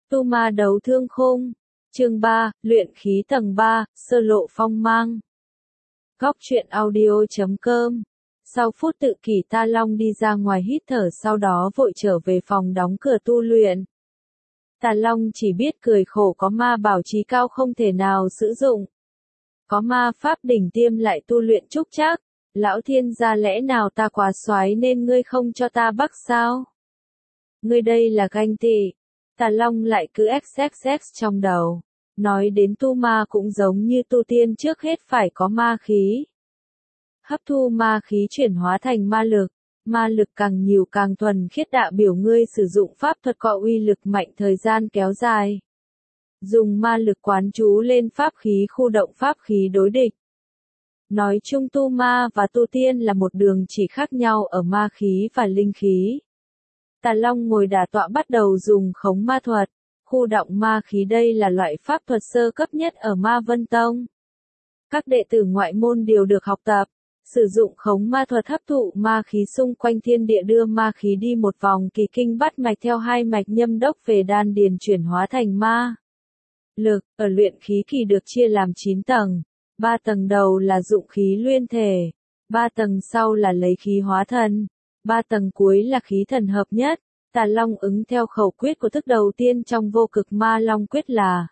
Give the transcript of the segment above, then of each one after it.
Tu ma đấu thương khung. Chương 3, luyện khí tầng 3, sơ lộ phong mang. Góc truyện audio.com. Sau phút tự kỷ Ta Long đi ra ngoài hít thở, sau đó vội trở về phòng đóng cửa tu luyện. Tà Long chỉ biết cười khổ, có ma bảo chí cao không thể nào sử dụng. Có ma pháp đỉnh tiêm lại tu luyện trúc trác. Lão thiên gia, lẽ nào ta quá soái nên ngươi không cho ta bắt sao? Ngươi đây là ganh tị. Tà Long lại cứ xxx trong đầu. Nói đến tu ma cũng giống như tu tiên, trước hết phải có ma khí. Hấp thu ma khí chuyển hóa thành ma lực. Ma lực càng nhiều càng thuần khiết, đại biểu ngươi sử dụng pháp thuật có uy lực mạnh thời gian kéo dài. Dùng ma lực quán chú lên pháp khí, khu động pháp khí đối địch. Nói chung tu ma và tu tiên là một đường, chỉ khác nhau ở ma khí và linh khí. Tà Long ngồi đả tọa bắt đầu dùng khống ma thuật. Khu động ma khí đây là loại pháp thuật sơ cấp nhất ở Ma Vân Tông. Các đệ tử ngoại môn đều được học tập. Sử dụng khống ma thuật hấp thụ ma khí xung quanh thiên địa, đưa ma khí đi một vòng kỳ kinh bát mạch theo hai mạch nhâm đốc về đan điền chuyển hóa thành ma lực. Ở luyện khí kỳ được chia làm 9 tầng. 3 tầng đầu là dụng khí luyện thể. 3 tầng sau là lấy khí hóa thần. 3 tầng cuối là khí thần hợp nhất. Tà Long ứng theo khẩu quyết của thức đầu tiên trong vô cực ma long quyết là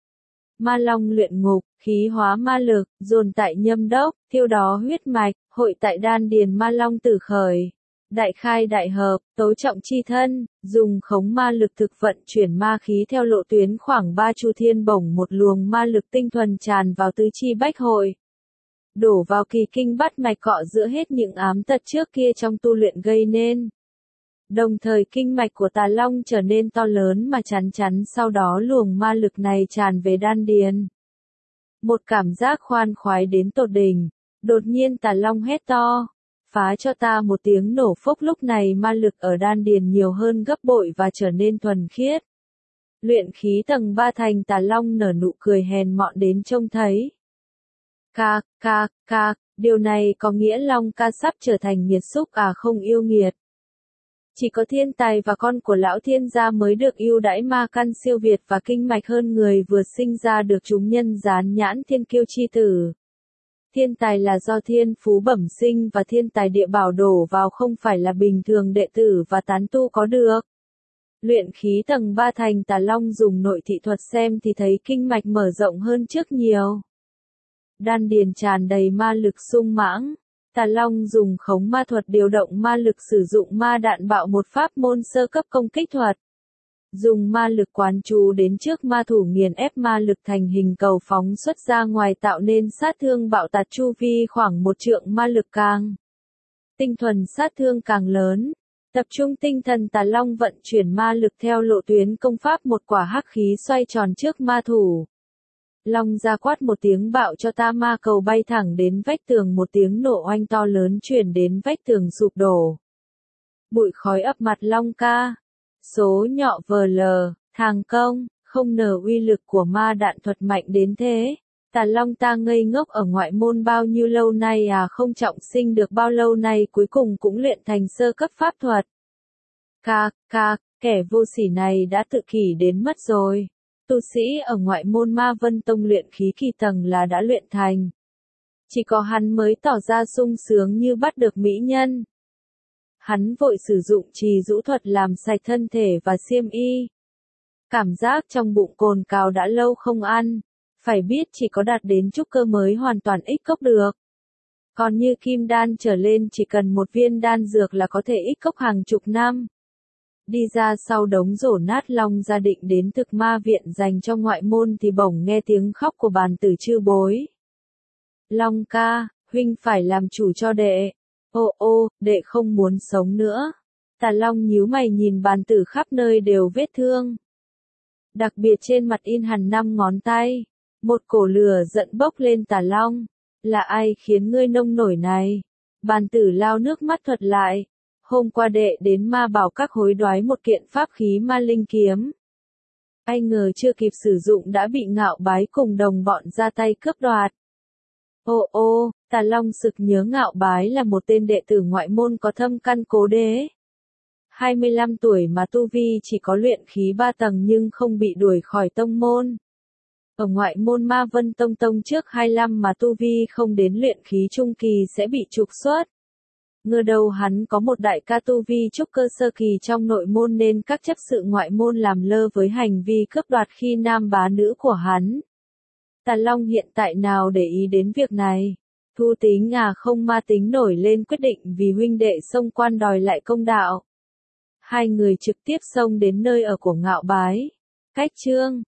Ma Long luyện ngục, khí hóa ma lực, dồn tại nhâm đốc, thiêu đó huyết mạch, hội tại đan điền ma long tử khởi. Đại khai đại hợp, tố trọng chi thân, dùng khống ma lực thực vận chuyển ma khí theo lộ tuyến khoảng 3 chu thiên, bổng một luồng ma lực tinh thuần tràn vào tứ chi bách hội. Đổ vào kỳ kinh bát mạch, cọ giữa hết những ám tật trước kia trong tu luyện gây nên. Đồng thời kinh mạch của Tà Long trở nên to lớn mà chắn chắn, sau đó luồng ma lực này tràn về đan điền. Một cảm giác khoan khoái đến tột đỉnh. Đột nhiên Tà Long hét to, phá cho ta một tiếng nổ phốc, lúc này ma lực ở đan điền nhiều hơn gấp bội và trở nên thuần khiết. Luyện khí tầng 3 thành. Tà Long nở nụ cười hèn mọn đến trông thấy. Điều này có nghĩa Long ca sắp trở thành nghiệt xúc à? Không yêu nghiệt. Chỉ có thiên tài và con của lão thiên gia mới được ưu đãi ma căn siêu việt và kinh mạch hơn người, vừa sinh ra được chúng nhân dán nhãn thiên kiêu chi tử. Thiên tài là do thiên phú bẩm sinh và thiên tài địa bảo đổ vào, không phải là bình thường đệ tử và tán tu có được. Luyện khí tầng 3 thành. Tà Long dùng nội thị thuật xem thì thấy kinh mạch mở rộng hơn trước nhiều. Đan điền tràn đầy ma lực sung mãng. Tà Long dùng khống ma thuật điều động ma lực, sử dụng ma đạn bạo, một pháp môn sơ cấp công kích thuật. Dùng ma lực quán chú đến trước ma thủ, nghiền ép ma lực thành hình cầu phóng xuất ra ngoài, tạo nên sát thương bạo tạc, chu vi khoảng 1 trượng, ma lực càng tinh thuần sát thương càng lớn. Tập trung tinh thần, Tà Long vận chuyển ma lực theo lộ tuyến công pháp, một quả hắc khí xoay tròn trước ma thủ. Long ra quát một tiếng, bạo cho ta, ma cầu bay thẳng đến vách tường, một tiếng nổ oanh to lớn truyền đến, vách tường sụp đổ. Bụi khói ập mặt Long ca. Số nhọ VL, thang công, không ngờ uy lực của ma đạn thuật mạnh đến thế. Tà Long ta ngây ngốc, ở ngoại môn bao nhiêu lâu nay à, không trọng sinh được bao lâu nay, cuối cùng cũng luyện thành sơ cấp pháp thuật. Kẻ vô sỉ này đã tự kỷ đến mất rồi. Tu sĩ ở ngoại môn Ma Vân Tông luyện khí kỳ tầng là đã luyện thành. Chỉ có hắn mới tỏ ra sung sướng như bắt được mỹ nhân. Hắn vội sử dụng trì dũ thuật làm sạch thân thể và xiêm y. Cảm giác trong bụng cồn cào đã lâu không ăn. Phải biết chỉ có đạt đến trúc cơ mới hoàn toàn ích cốc được. Còn như kim đan trở lên chỉ cần một viên đan dược là có thể ích cốc hàng chục năm. Đi ra sau đống rổ nát, Long gia định đến thực ma viện dành cho ngoại môn thì bỗng nghe tiếng khóc của bàn tử chư bối. Long ca, huynh phải làm chủ cho đệ. Ô, đệ không muốn sống nữa. Tà Long nhíu mày nhìn bàn tử, khắp nơi đều vết thương. Đặc biệt trên mặt in hằn 5 ngón tay. Một cổ lửa giận bốc lên. Tà Long, là ai khiến ngươi nông nổi này? Bàn tử lao nước mắt thuật lại. Hôm qua đệ đến Ma Bảo Các hối đoái một kiện pháp khí ma linh kiếm. Ai ngờ chưa kịp sử dụng đã bị Ngạo Bái cùng đồng bọn ra tay cướp đoạt. Ô, Tà Long sực nhớ Ngạo Bái là một tên đệ tử ngoại môn có thâm căn cố đế. 25 tuổi mà tu vi chỉ có luyện khí 3 tầng nhưng không bị đuổi khỏi tông môn. Ở ngoại môn Ma Vân Tông trước 25 mà tu vi không đến luyện khí trung kỳ sẽ bị trục xuất. Ngờ đâu hắn có một đại ca tu vi trúc cơ sơ kỳ trong nội môn nên các chấp sự ngoại môn làm lơ với hành vi cướp đoạt khi nam bá nữ của hắn. Tà Long hiện tại nào để ý đến việc này. Thu Tính không ma tính nổi lên quyết định vì huynh đệ xông quan đòi lại công đạo. Hai người trực tiếp xông đến nơi ở của Ngạo Bái. Cách chương